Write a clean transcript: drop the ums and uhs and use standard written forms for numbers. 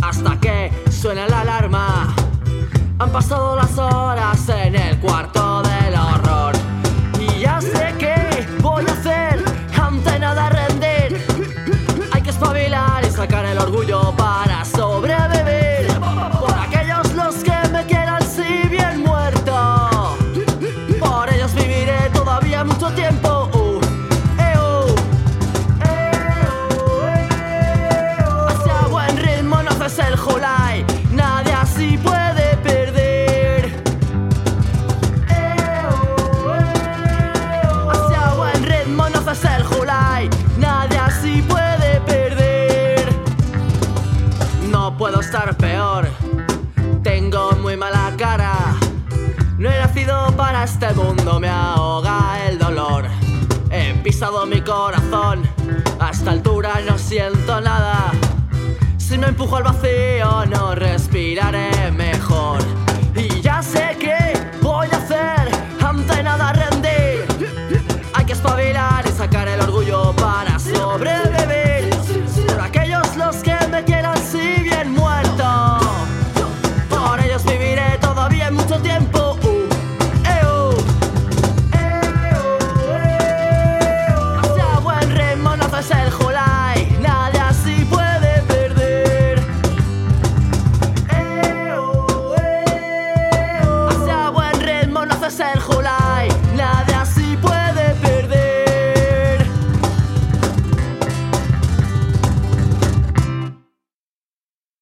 hasta que suena la alarma. Han pasado las horas en el cuarto del horror y ya sé qué voy a hacer ante nada rendir. Hay que espabilar y sacar el orgullo para sobrevivir. Por aquellos los que me quieran si bien muerto, por ellos viviré todavía mucho tiempo. Hacia buen ritmo no haces el Julai, nadie así puede perder. Hacia buen ritmo no haces el Julai, nadie así puede perder. No puedo estar peor, tengo muy mala cara. No he nacido para este mundo, me ahoga el dolor. He pisado mi corazón, a esta altura no siento nada. Si me empujo al vacío no respiraré mejor.